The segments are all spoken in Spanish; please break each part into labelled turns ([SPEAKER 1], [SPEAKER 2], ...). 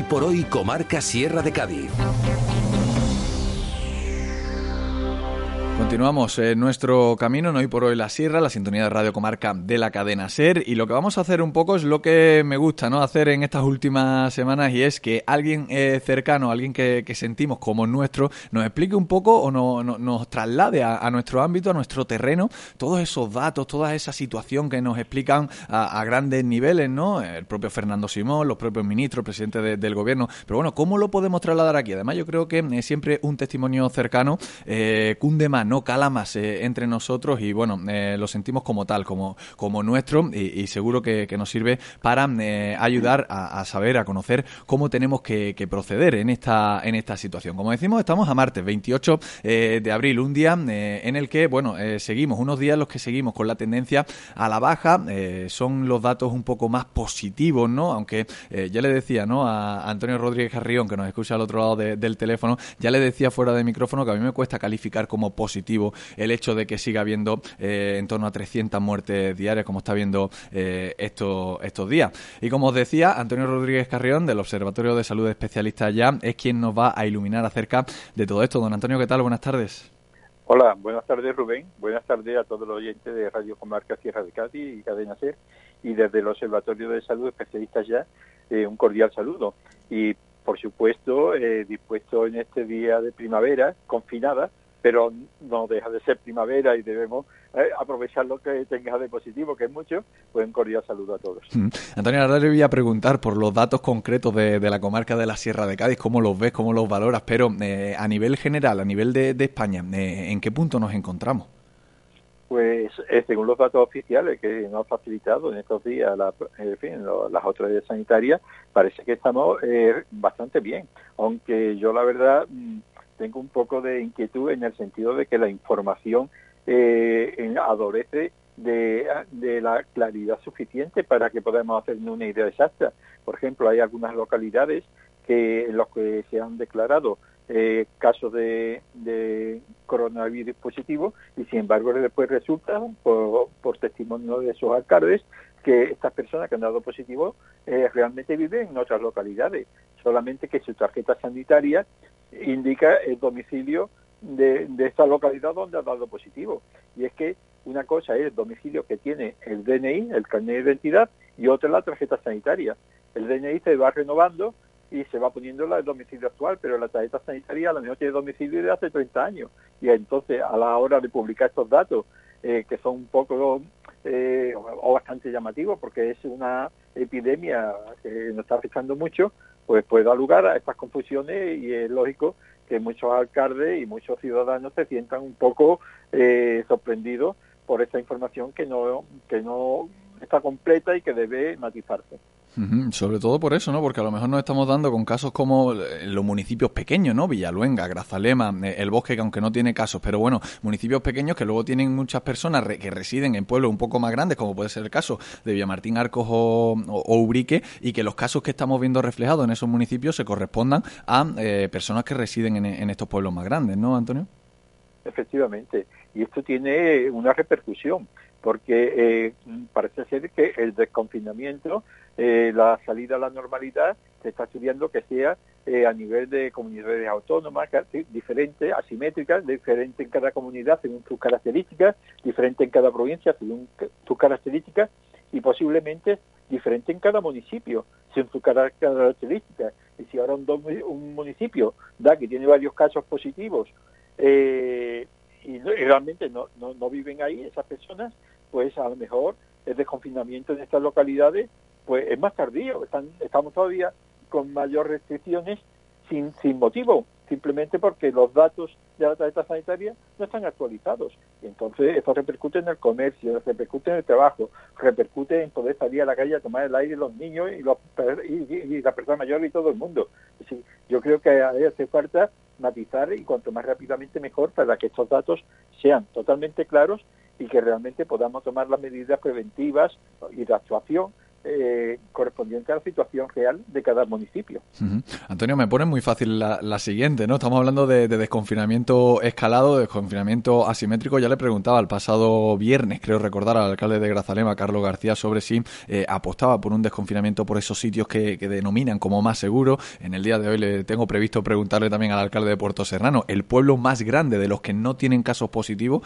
[SPEAKER 1] por Hoy Comarca Sierra de Cádiz.
[SPEAKER 2] Continuamos nuestro camino en Hoy por Hoy la Sierra, la sintonía de Radio Comarca de la cadena SER, y lo que vamos a hacer un poco es lo que me gusta, ¿no?, hacer en estas últimas semanas, y es que alguien cercano, alguien que sentimos como nuestro, nos explique un poco o nos traslade a nuestro ámbito, a nuestro terreno, todos esos datos, toda esa situación que nos explican a grandes niveles, ¿no? El propio Fernando Simón, los propios ministros, presidentes del gobierno, pero bueno, ¿cómo lo podemos trasladar aquí? Además, yo creo que siempre un testimonio cercano cunde más, no cala más entre nosotros, y bueno, lo sentimos como tal, como nuestro, y seguro que nos sirve para ayudar a saber, a conocer cómo tenemos que proceder en esta situación. Como decimos, estamos a martes 28 de abril, un día en el que, bueno, seguimos, unos días en los que seguimos con la tendencia a la baja. Son los datos un poco más positivos, ¿no? Aunque ya le decía, ¿no?, a Antonio Rodríguez Carrión, que nos escucha al otro lado del teléfono, ya le decía fuera de micrófono que a mí me cuesta calificar como positivo el hecho de que siga habiendo en torno a 300 muertes diarias, como está viendo estos días. Y como os decía, Antonio Rodríguez Carrión, del Observatorio de Salud Especialista Ya, es quien nos va a iluminar acerca de todo esto. Don Antonio, ¿qué tal? Buenas tardes.
[SPEAKER 3] Hola, buenas tardes, Rubén. Buenas tardes a todos los oyentes de Radio Comarca Sierra de Cádiz y Cadena SER. Y desde el Observatorio de Salud Especialistas Ya, un cordial saludo. Y, por supuesto, dispuesto en este día de primavera, confinada, pero no deja de ser primavera y debemos aprovechar lo que tenga de positivo, que es mucho. Pues un cordial saludo a todos.
[SPEAKER 2] Antonio, ahora le voy a preguntar por los datos concretos de la comarca de la Sierra de Cádiz, cómo los ves, cómo los valoras, pero a nivel general, a nivel de España, ¿en qué punto nos encontramos?
[SPEAKER 3] Pues según los datos oficiales que nos ha facilitado en estos días las autoridades sanitarias, parece que estamos bastante bien, aunque yo la verdad tengo un poco de inquietud en el sentido de que la información adolece de la claridad suficiente para que podamos hacernos una idea exacta. Por ejemplo, hay algunas localidades en los que se han declarado casos de coronavirus positivo, y sin embargo después resulta, por testimonio de esos alcaldes, que estas personas que han dado positivo realmente viven en otras localidades, solamente que su tarjeta sanitaria indica el domicilio de esta localidad donde ha dado positivo. Y es que una cosa es el domicilio que tiene el DNI, el carnet de identidad, y otra es la tarjeta sanitaria. El DNI se va renovando y se va poniendo el domicilio actual, pero la tarjeta sanitaria a lo mejor tiene domicilio de hace 30 años. Y entonces, a la hora de publicar estos datos, que son un poco o bastante llamativos, porque es una epidemia que nos está afectando mucho, pues puede dar lugar a estas confusiones, y es lógico que muchos alcaldes y muchos ciudadanos se sientan un poco sorprendidos por esta información que no está completa y que debe matizarse.
[SPEAKER 2] Sobre todo por eso, ¿no? Porque a lo mejor nos estamos dando con casos como los municipios pequeños, ¿no? Villaluenga, Grazalema, El Bosque, que aunque no tiene casos, pero bueno, municipios pequeños que luego tienen muchas personas que residen en pueblos un poco más grandes, como puede ser el caso de Villamartín, Arcos o Ubrique, y que los casos que estamos viendo reflejados en esos municipios se correspondan a personas que residen en estos pueblos más grandes, ¿no, Antonio?
[SPEAKER 3] Efectivamente, y esto tiene una repercusión, porque parece ser que el desconfinamiento, la salida a la normalidad, se está estudiando que sea a nivel de comunidades autónomas, diferente, asimétricas, diferente en cada comunidad según sus características, diferente en cada provincia según sus características, y posiblemente diferente en cada municipio según sus características. Y si ahora un municipio da que tiene varios casos positivos, y realmente no viven ahí esas personas, pues a lo mejor el desconfinamiento en estas localidades pues es más tardío. Estamos todavía con mayor restricciones sin motivo, simplemente porque los datos de la tarjeta sanitaria no están actualizados. Y entonces esto repercute en el comercio, repercute en el trabajo, repercute en poder salir a la calle a tomar el aire los niños y la persona mayor y todo el mundo. Es decir, yo creo que hace falta matizar, y cuanto más rápidamente mejor, para que estos datos sean totalmente claros y que realmente podamos tomar las medidas preventivas y de actuación correspondiente a la situación real de cada municipio.
[SPEAKER 2] Uh-huh. Antonio, me pone muy fácil la siguiente, ¿no? Estamos hablando de desconfinamiento escalado, de desconfinamiento asimétrico. Ya le preguntaba el pasado viernes, creo recordar, al alcalde de Grazalema, Carlos García, sobre si apostaba por un desconfinamiento por esos sitios que denominan como más seguro. En el día de hoy le tengo previsto preguntarle también al alcalde de Puerto Serrano, el pueblo más grande de los que no tienen casos positivos,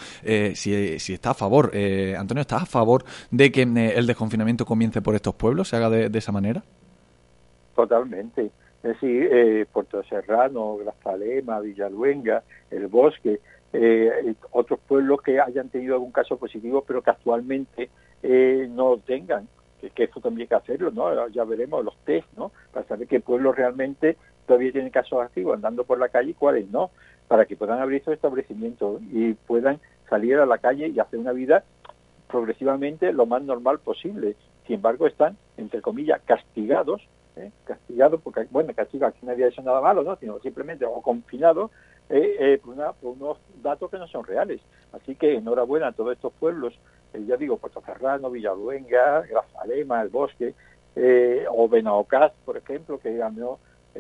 [SPEAKER 2] si está a favor. Antonio, ¿estás a favor de que el desconfinamiento comience por estos pueblos, se haga de esa manera?
[SPEAKER 3] Totalmente. Es decir, Puerto Serrano, Grazalema, Villaluenga, El Bosque, otros pueblos que hayan tenido algún caso positivo, pero que actualmente no lo tengan, que eso también hay que hacerlo, ¿no? Ya veremos los test, ¿no? Para saber qué pueblos realmente todavía tienen casos activos andando por la calle y cuáles no, para que puedan abrir esos establecimientos y puedan salir a la calle y hacer una vida progresivamente lo más normal posible. Sin embargo, están, entre comillas, castigados porque, bueno, castigo, aquí nadie ha hecho nada malo, ¿no? Sino simplemente o confinados por unos datos que no son reales. Así que enhorabuena a todos estos pueblos, ya digo, Puerto Serrano, Villaluenga, Grazalema, El Bosque, o Benaocaz, por ejemplo, que ganó,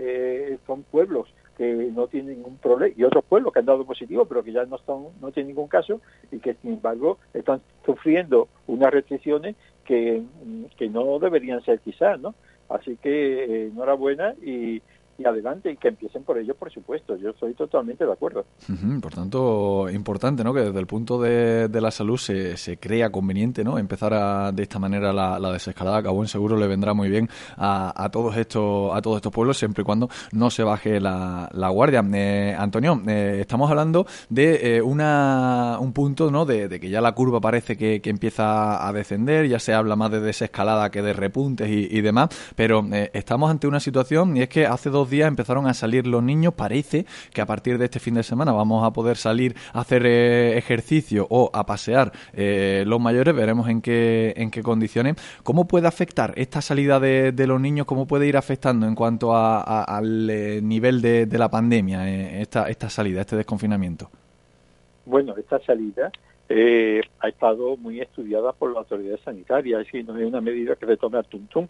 [SPEAKER 3] son pueblos que no tienen ningún problema, y otros pueblos que han dado positivo, pero que ya no tienen ningún caso, y que sin embargo están sufriendo unas restricciones que no deberían ser quizás, ¿no? Así que enhorabuena y adelante, y que empiecen por ello, por supuesto. Yo estoy totalmente de acuerdo.
[SPEAKER 2] Uh-huh. Por tanto, importante, ¿no? Que desde el punto de la salud se crea conveniente, ¿no? Empezar de esta manera la desescalada, que a buen seguro le vendrá muy bien a todos estos pueblos, siempre y cuando no se baje la guardia. Antonio, estamos hablando de un punto, ¿no? De que ya la curva parece que empieza a descender, ya se habla más de desescalada que de repuntes y demás, pero estamos ante una situación, y es que hace 2 días empezaron a salir los niños. Parece que a partir de este fin de semana vamos a poder salir a hacer ejercicio o a pasear los mayores. Veremos en qué condiciones. ¿Cómo puede afectar esta salida de los niños? ¿Cómo puede ir afectando en cuanto al nivel de la pandemia esta salida, este desconfinamiento?
[SPEAKER 3] Bueno, esta salida ha estado muy estudiada por la autoridad sanitaria. Es decir, no es una medida que se tome a tum-tum,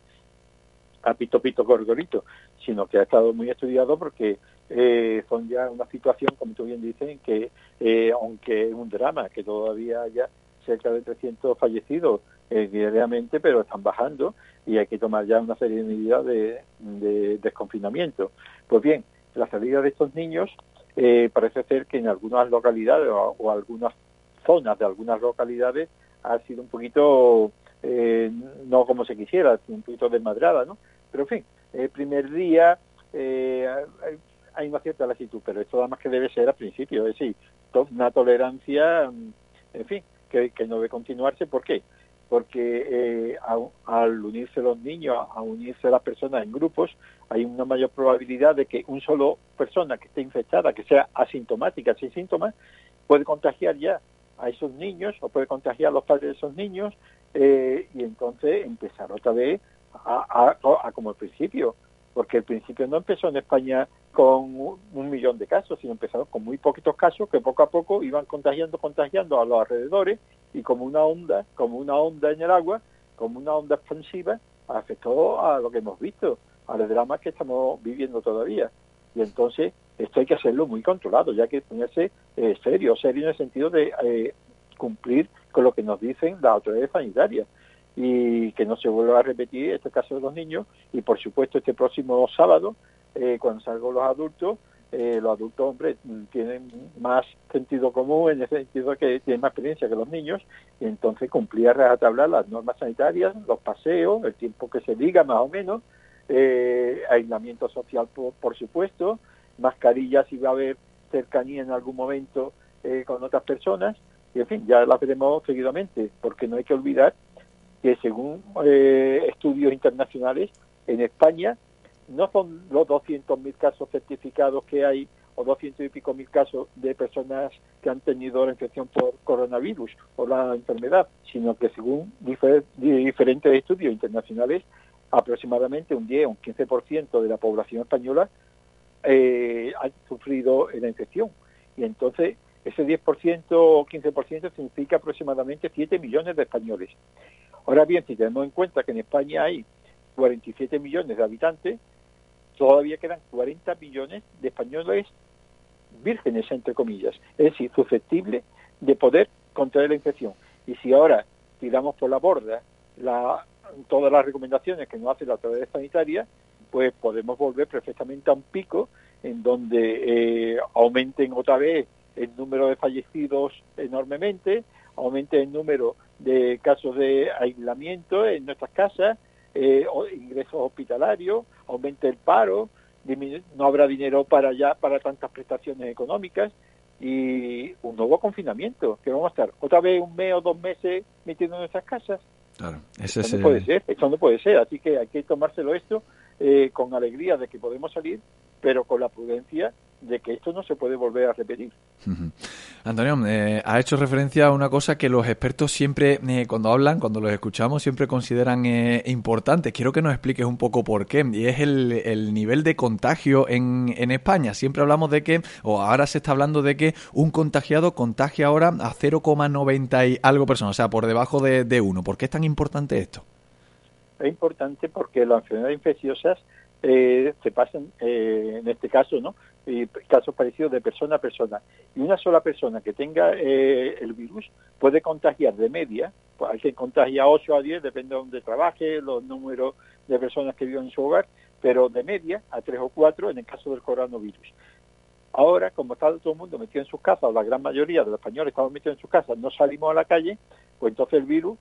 [SPEAKER 3] a pito pito gorgorito, sino que ha estado muy estudiado porque son ya una situación, como tú bien dices, que aunque es un drama, que todavía haya cerca de 300 fallecidos diariamente, pero están bajando y hay que tomar ya una serie de medidas de desconfinamiento. Pues bien, la salida de estos niños parece ser que en algunas localidades o algunas zonas de algunas localidades ha sido un poquito no como se quisiera, un poquito desmadrada, ¿no? Pero en fin, el primer día hay una cierta lasitud, pero esto nada más que debe ser al principio, es decir, una tolerancia, en fin, que no debe continuarse. ¿Por qué? Porque al unirse los niños, a unirse las personas en grupos, hay una mayor probabilidad de que una sola persona que esté infectada, que sea asintomática, sin síntomas, puede contagiar ya a esos niños o puede contagiar a los padres de esos niños, y entonces empezar otra vez a como al principio, porque el principio no empezó en España con 1 millón de casos, sino empezaron con muy poquitos casos que poco a poco iban contagiando a los alrededores, y como una onda en el agua, como una onda expansiva, afectó a lo que hemos visto, a los dramas que estamos viviendo todavía. Y entonces esto hay que hacerlo muy controlado, ya que ponerse serio en el sentido de cumplir con lo que nos dicen las autoridades sanitarias, y que no se vuelva a repetir este caso de los niños. Y por supuesto este próximo sábado, cuando salgan los adultos, hombre, tienen más sentido común, en el sentido de que tienen más experiencia que los niños, y entonces cumplir a rajatabla las normas sanitarias, los paseos, el tiempo que se diga más o menos, aislamiento social por supuesto, mascarillas si va a haber cercanía en algún momento con otras personas, y en fin, ya las veremos seguidamente, porque no hay que olvidar que según estudios internacionales, en España no son los 200.000 casos certificados que hay, o 200 y pico mil casos de personas que han tenido la infección por coronavirus o la enfermedad, sino que según diferentes estudios internacionales, aproximadamente un 10 o un 15% de la población española ha sufrido la infección. Y entonces ese 10% o 15% significa aproximadamente 7 millones de españoles. Ahora bien, si tenemos en cuenta que en España hay 47 millones de habitantes, todavía quedan 40 millones de españoles vírgenes, entre comillas, es decir, susceptibles de poder contraer la infección. Y si ahora tiramos por la borda todas las recomendaciones que nos hace la autoridad sanitaria, pues podemos volver perfectamente a un pico en donde aumenten otra vez el número de fallecidos enormemente, aumente el número de casos de aislamiento en nuestras casas, ingresos hospitalarios, aumente el paro, no habrá dinero para tantas prestaciones económicas y un nuevo confinamiento, que vamos a estar otra vez un mes o 2 meses metiendo en nuestras casas.
[SPEAKER 2] Claro,
[SPEAKER 3] Esto no puede ser, así que hay que tomárselo esto con alegría de que podemos salir, pero con la prudencia de que esto no se puede volver a repetir.
[SPEAKER 2] Antonio, ha hecho referencia a una cosa que los expertos siempre, cuando hablan, cuando los escuchamos, siempre consideran importante. Quiero que nos expliques un poco por qué, y es el nivel de contagio en España. Siempre hablamos de que, o ahora se está hablando de que un contagiado contagia ahora a 0,90 y algo personas, o sea, por debajo de 1. ¿Por qué es tan importante esto?
[SPEAKER 3] Es importante porque las enfermedades infecciosas se pasan, en este caso, ¿no? Y casos parecidos de persona a persona. Y una sola persona que tenga el virus puede contagiar de media, pues hay quien contagia 8 a 10, depende de donde trabaje, los números de personas que viven en su hogar, pero de media a 3 o 4 en el caso del coronavirus. Ahora, como está todo el mundo metido en sus casas, o la gran mayoría de los españoles estamos metidos en sus casas, no salimos a la calle, pues entonces el virus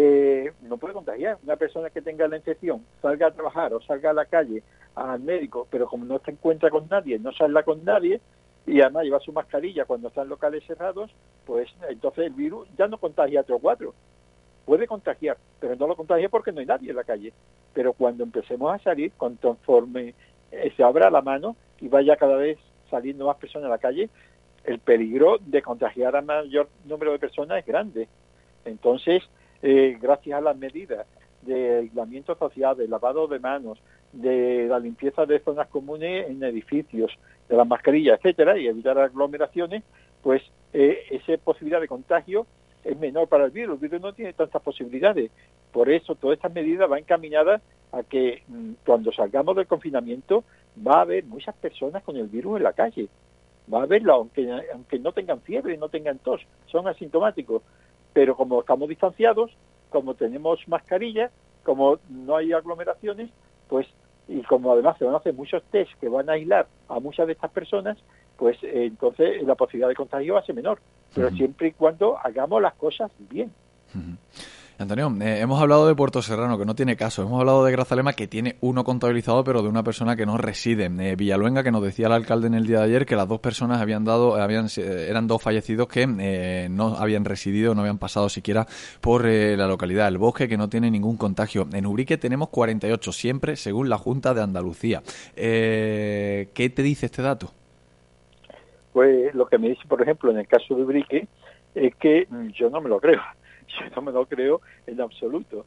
[SPEAKER 3] no puede contagiar. Una persona que tenga la infección, salga a trabajar o salga a la calle al médico, pero como no se encuentra con nadie, no salga con nadie y además lleva su mascarilla cuando está en locales cerrados, pues entonces el virus ya no contagia a 3 o 4. Puede contagiar, pero no lo contagia porque no hay nadie en la calle. Pero cuando empecemos a salir, conforme se abra la mano y vaya cada vez saliendo más personas a la calle, el peligro de contagiar a mayor número de personas es grande. Entonces, gracias a las medidas de aislamiento social, de lavado de manos, de la limpieza de zonas comunes en edificios, de las mascarillas, etcétera, y evitar aglomeraciones, pues esa posibilidad de contagio es menor para el virus. El virus no tiene tantas posibilidades. Por eso, todas estas medidas van encaminadas a que cuando salgamos del confinamiento va a haber muchas personas con el virus en la calle. Va a haberlo, aunque no tengan fiebre, no tengan tos, son asintomáticos. Pero como estamos distanciados, como tenemos mascarillas, como no hay aglomeraciones, pues y como además se van a hacer muchos test que van a aislar a muchas de estas personas, pues entonces la posibilidad de contagio va a ser menor. Pero siempre y cuando hagamos las cosas bien.
[SPEAKER 2] Antonio, hemos hablado de Puerto Serrano, que no tiene caso. Hemos hablado de Grazalema, que tiene uno contabilizado, pero de una persona que no reside. Villaluenga, que nos decía el alcalde en el día de ayer que las 2 personas eran 2 fallecidos que no habían residido, no habían pasado siquiera por la localidad. El Bosque, que no tiene ningún contagio. En Ubrique tenemos 48, siempre según la Junta de Andalucía. ¿Qué te dice este dato?
[SPEAKER 3] Pues lo que me dice, por ejemplo, en el caso de Ubrique, es que yo no me lo creo. Yo no me lo creo en absoluto.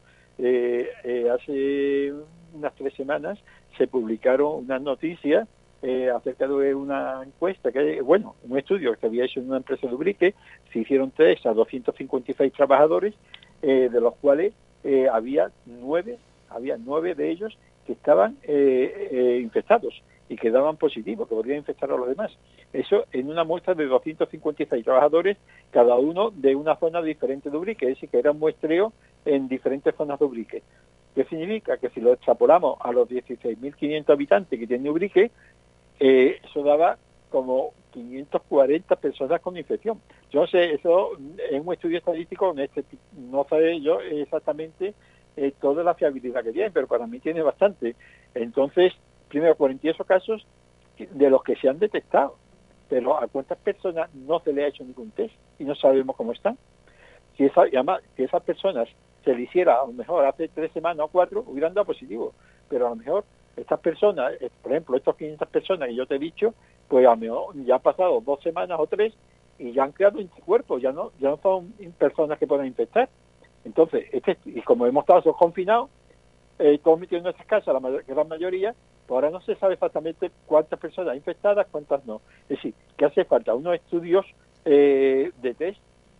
[SPEAKER 3] Hace unas 3 semanas se publicaron unas noticias acerca de una encuesta, un estudio que se había hecho en una empresa de Ubrique. Se hicieron test a 256 trabajadores, de los cuales había 9 de ellos que estaban infectados y que daban positivo, que podrían infectar a los demás. Eso en una muestra de 256 trabajadores, cada uno de una zona diferente de Ubrique, es decir, que era un muestreo en diferentes zonas de Ubrique. ¿Qué significa? Que si lo extrapolamos a los 16.500 habitantes que tiene Ubrique, eso daba como 540 personas con infección. Yo no sé, eso es un estudio estadístico, no sé yo exactamente toda la fiabilidad que tiene, pero para mí tiene bastante. Entonces, primero, 48 casos de los que se han detectado, pero ¿a cuántas personas no se le ha hecho ningún test y no sabemos cómo están? Y además, si esas personas se le hiciera, a lo mejor hace 3 semanas o 4, hubieran dado positivo, pero a lo mejor estas personas, por ejemplo, estas 500 personas que yo te he dicho, pues a lo mejor ya han pasado 2 semanas o 3 y ya han creado anticuerpos, ya no son personas que puedan infectar. Entonces, y como hemos estado confinados, todos metidos en nuestras casas, la gran mayoría, pues ahora no se sabe exactamente cuántas personas infectadas, cuántas no. Es decir, que hace falta unos estudios de test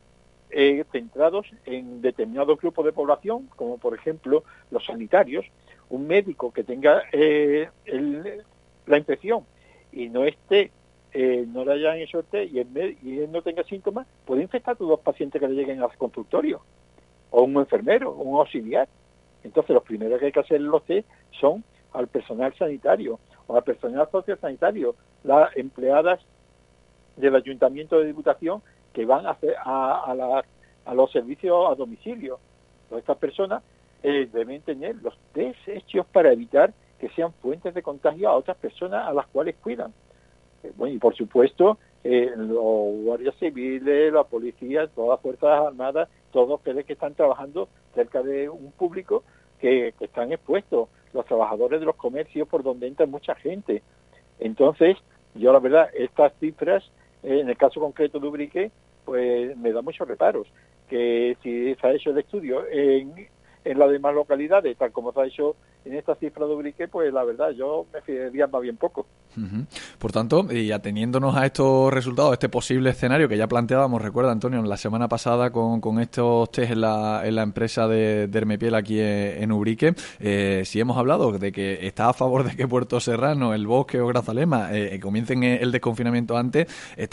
[SPEAKER 3] centrados en determinados grupos de población, como por ejemplo los sanitarios. Un médico que tenga la infección y no le hayan hecho el test y él no tenga síntomas, puede infectar a todos los pacientes que le lleguen al consultorio, o un enfermero, o un auxiliar. Entonces, los primeros que hay que hacer los test son al personal sanitario o al personal sociosanitario, las empleadas del Ayuntamiento de Diputación que van a hacer a los servicios a domicilio. Todas estas personas deben tener los test hechos para evitar que sean fuentes de contagio a otras personas a las cuales cuidan. Bueno, y por supuesto, los guardias civiles, la policía, todas las fuerzas armadas, todos ustedes que están trabajando cerca de un público que están expuestos, los trabajadores de los comercios por donde entra mucha gente. Entonces, yo la verdad, estas cifras, en el caso concreto de Ubrique, pues me da muchos reparos, que si se ha hecho el estudio en las demás localidades, tal como se ha hecho en esta cifra de Ubrique, pues la verdad, yo me fiaría más bien poco.
[SPEAKER 2] Uh-huh. Por tanto, y ateniéndonos a estos resultados, este posible escenario que ya planteábamos, recuerda Antonio, la semana pasada con estos test en la empresa de Hermepiel aquí en Ubrique, si hemos hablado de que está a favor de que Puerto Serrano, El Bosque o Grazalema comiencen el desconfinamiento antes,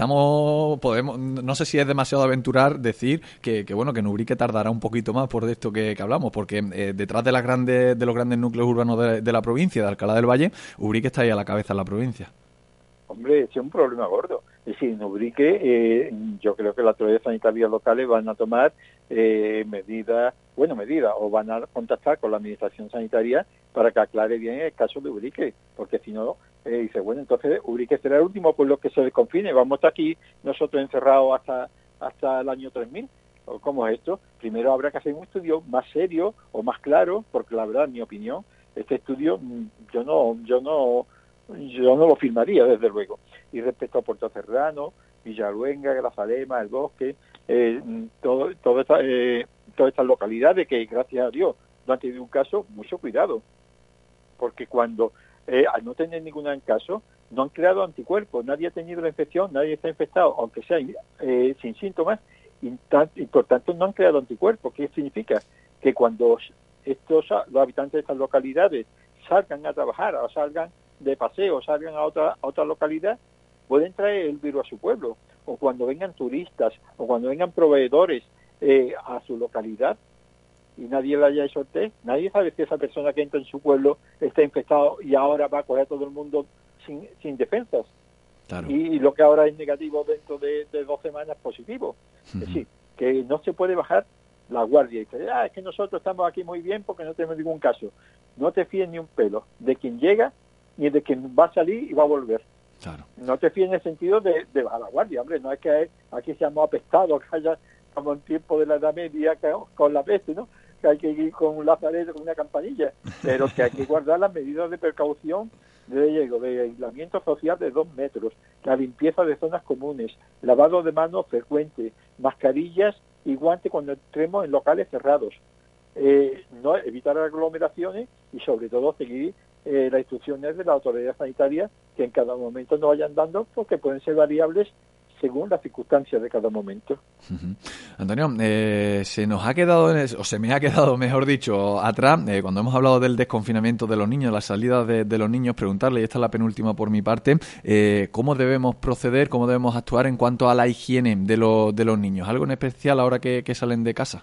[SPEAKER 2] no sé si es demasiado aventurar decir que bueno, que en Ubrique tardará un poquito más por esto que hablamos, porque detrás de los grandes núcleos urbanos de la provincia, de Alcalá del Valle, Ubrique está ahí a la cabeza de la provincia.
[SPEAKER 3] Hombre, ese es un problema gordo. Es decir, en Ubrique, yo creo que las autoridades sanitarias locales van a tomar medidas, o van a contactar con la administración sanitaria para que aclare bien el caso de Ubrique, porque si no, dice, bueno, entonces Ubrique será el último pueblo que se desconfine, vamos a estar aquí nosotros encerrados hasta el año 3000. ¿Cómo es esto? Primero habrá que hacer un estudio más serio o más claro, porque la verdad, en mi opinión, este estudio yo no lo firmaría, desde luego. Y respecto a Puerto Serrano, Villaluenga, Grazalema, El Bosque, todas estas localidades que, gracias a Dios, no han tenido un caso, mucho cuidado. Porque cuando, al no tener ningún caso, no han creado anticuerpos, nadie ha tenido la infección, nadie está infectado, aunque sea sin síntomas, y por tanto no han creado anticuerpos. ¿Qué significa? Que cuando los habitantes de estas localidades salgan a trabajar o salgan de paseo, salgan a otra localidad, pueden traer el virus a su pueblo, o cuando vengan turistas, o cuando vengan proveedores a su localidad y nadie le haya hecho el test, nadie sabe si esa persona que entra en su pueblo está infectado y ahora va a coger a todo el mundo sin defensas. Claro. Y lo que ahora es negativo dentro de 2 semanas positivo. Uh-huh. Es decir, que no se puede bajar la guardia y decir, es que nosotros estamos aquí muy bien porque no tenemos ningún caso. No te fíes ni un pelo de quien llega ni de quien va a salir y va a volver. Claro. No te fíes en el sentido de bajar la guardia, hombre, no es que aquí seamos apestados, que haya como en tiempo de la Edad Media con la peste, ¿no? Que hay que ir con un lazareto, con una campanilla, pero que hay que guardar las medidas de precaución de aislamiento social de 2 metros, la limpieza de zonas comunes, lavado de manos frecuente, mascarillas y guantes cuando entremos en locales cerrados, no evitar aglomeraciones y sobre todo seguir las instrucciones de la autoridad sanitaria que en cada momento nos vayan dando, porque pueden ser variables según las circunstancias de cada momento.
[SPEAKER 2] Uh-huh. Antonio, se me ha quedado, mejor dicho, atrás, cuando hemos hablado del desconfinamiento de los niños, la salida de los niños, preguntarle, y esta es la penúltima por mi parte, ¿cómo debemos proceder, cómo debemos actuar en cuanto a la higiene de los niños? ¿Algo en especial ahora que salen de casa?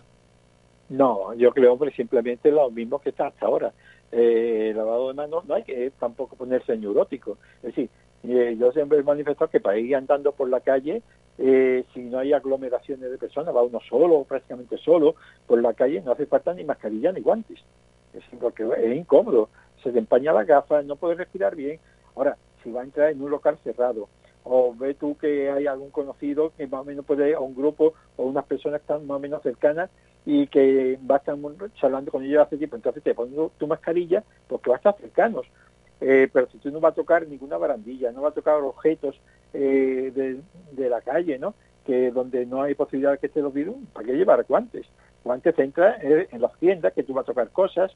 [SPEAKER 3] No, yo creo que simplemente lo mismo que está hasta ahora. Lavado de manos, no hay que tampoco ponerse neurótico. Es decir, yo siempre he manifestado que para ir andando por la calle, si no hay aglomeraciones de personas, va uno solo, prácticamente solo, por la calle no hace falta ni mascarilla ni guantes. Es decir, porque es incómodo, se te empaña las gafas, no puedes respirar bien. Ahora, si va a entrar en un local cerrado, o ve tú que hay algún conocido que más o menos puede, o un grupo, o unas personas que están más o menos cercanas, y que va a estar charlando con ellos hace tiempo, entonces te pones tu mascarilla porque va a estar cercanos. Pero si tú no vas a tocar ninguna barandilla, no vas a tocar objetos de la calle, ¿no? Que donde no hay posibilidad de que esté los virus, ¿para qué llevar guantes? Guantes entra en las tiendas, que tú vas a tocar cosas,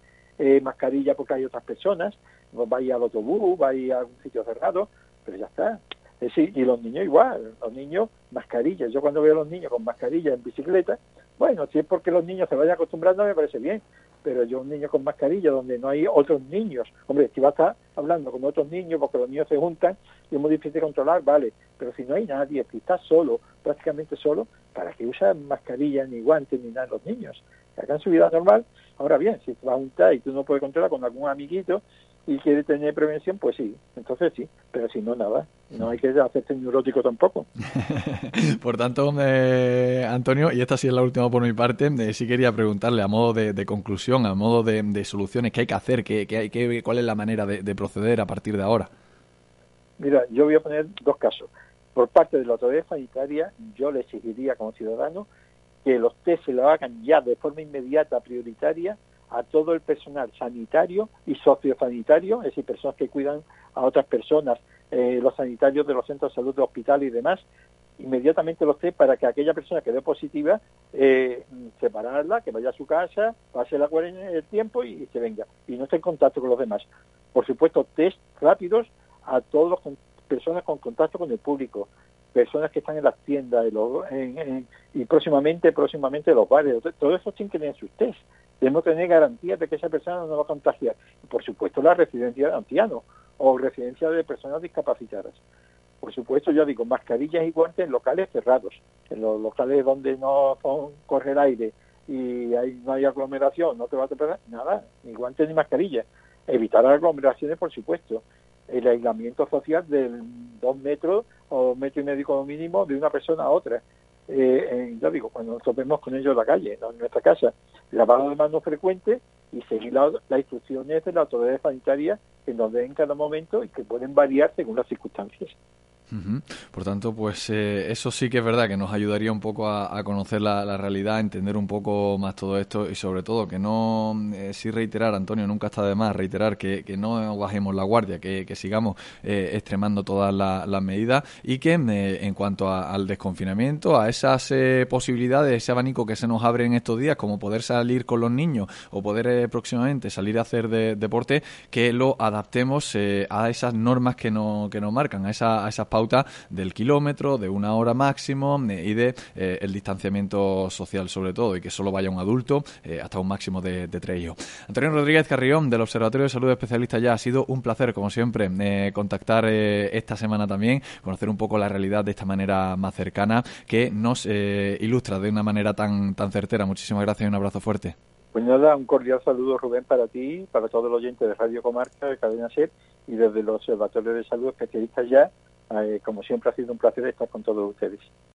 [SPEAKER 3] mascarilla porque hay otras personas, vas a ir al autobús, vas a ir a algún sitio cerrado, pero ya está. Sí, y los niños igual, los niños mascarillas. Yo cuando veo a los niños con mascarilla en bicicleta, bueno, si es porque los niños se vayan acostumbrando me parece bien, pero yo un niño con mascarilla donde no hay otros niños, hombre, si vas a estar hablando con otros niños porque los niños se juntan y es muy difícil controlar, vale, pero si no hay nadie, si estás solo, prácticamente solo, ¿para qué usan mascarilla ni guantes ni nada los niños? Que hagan su vida normal. Ahora bien, si te vas a juntar y tú no puedes controlar con algún amiguito y quiere tener prevención, pues sí, entonces sí, pero si no, nada, no hay que hacerte neurótico tampoco.
[SPEAKER 2] Por tanto, Antonio, y esta sí es la última por mi parte, sí quería preguntarle a modo de conclusión, a modo de soluciones, ¿qué hay que hacer? ¿Cuál es la manera de proceder a partir de ahora?
[SPEAKER 3] Mira, yo voy a poner dos casos. Por parte de la autoridad sanitaria, yo le exigiría como ciudadano que los test se lo hagan ya de forma inmediata, prioritaria, a todo el personal sanitario y sociosanitario, es decir, personas que cuidan a otras personas, los sanitarios de los centros de salud, de hospitales y demás, inmediatamente los test para que aquella persona que dé positiva, separarla, que vaya a su casa, pase el tiempo y se venga, y no esté en contacto con los demás. Por supuesto, test rápidos a todas las personas con contacto con el público, personas que están en las tiendas y próximamente los bares, todo eso tiene que tener sus test. Debemos tener garantías de que esa persona no va a contagiar. Y por supuesto la residencia de ancianos o residencia de personas discapacitadas. Por supuesto, yo digo, mascarillas y guantes en locales cerrados, en los locales donde no corre el aire y no hay aglomeración, no te va a tocar nada, ni guantes ni mascarillas. Evitar aglomeraciones, por supuesto. El aislamiento social de 2 metros o 1,5 metros como mínimo de una persona a otra. Yo digo, cuando nos topemos con ellos en la calle, no en nuestra casa, lavado de manos frecuente y seguir las instrucciones de la autoridad sanitaria que nos den en cada momento y que pueden variar según las circunstancias.
[SPEAKER 2] Uh-huh. Por tanto, pues eso sí que es verdad que nos ayudaría un poco a conocer la realidad, a entender un poco más todo esto y sobre todo que no, sí reiterar, Antonio, nunca está de más reiterar que no bajemos la guardia, que sigamos extremando todas las medidas y que en cuanto al desconfinamiento, a esas posibilidades, ese abanico que se nos abre en estos días, como poder salir con los niños o poder próximamente salir a hacer deporte, que lo adaptemos a esas normas que nos marcan, a esas pautas del kilómetro, de 1 hora máximo y de el distanciamiento social sobre todo, y que solo vaya un adulto hasta un máximo de 3 hijos. Antonio Rodríguez Carrión, del Observatorio de Salud Especialista Ya, ha sido un placer, como siempre, contactar esta semana también, conocer un poco la realidad de esta manera más cercana, que nos ilustra de una manera tan certera. Muchísimas gracias y un abrazo fuerte.
[SPEAKER 3] Pues nada, un cordial saludo, Rubén, para ti, para todos los oyentes de Radio Comarca, de Cadena SER y desde el Observatorio de Salud Especialista Ya. Como siempre ha sido un placer estar con todos ustedes.